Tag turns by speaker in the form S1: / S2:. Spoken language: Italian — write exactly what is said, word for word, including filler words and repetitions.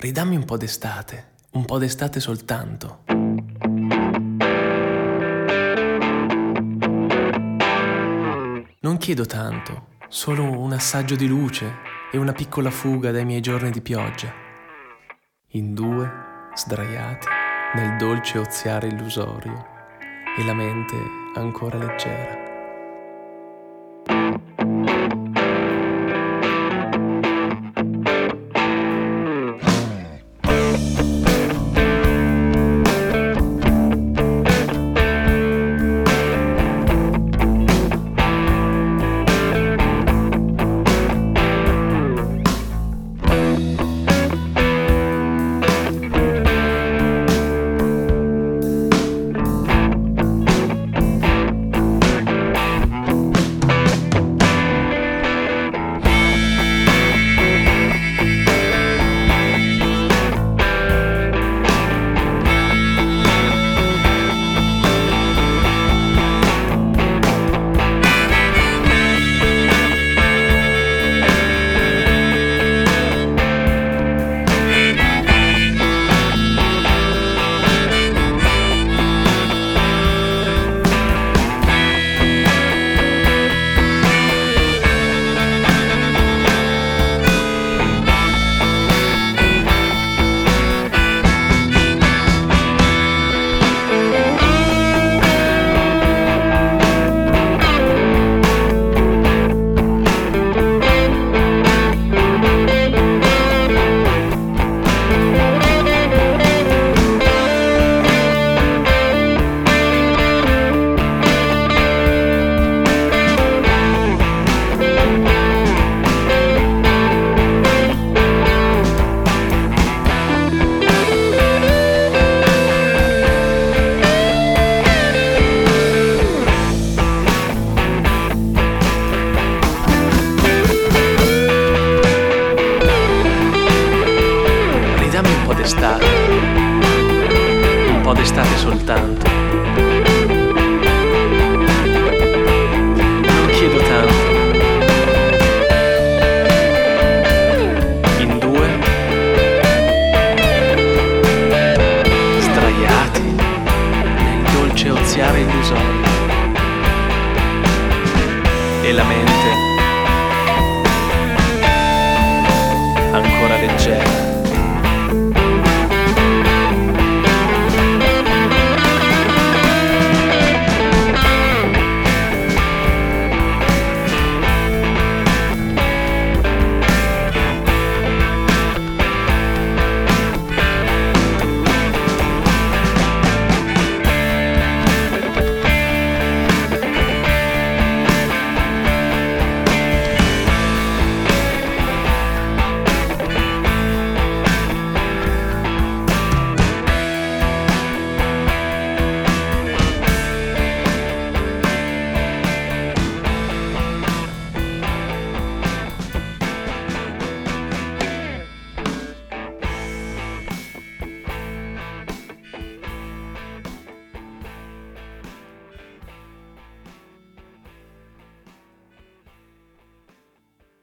S1: Ridammi un po' d'estate, un po' d'estate soltanto. Non chiedo tanto, solo un assaggio di luce e una piccola fuga dai miei giorni di pioggia. In due, sdraiati, nel dolce oziare illusorio, e la mente ancora leggera. Un po' d'estate, un po' d'estate soltanto.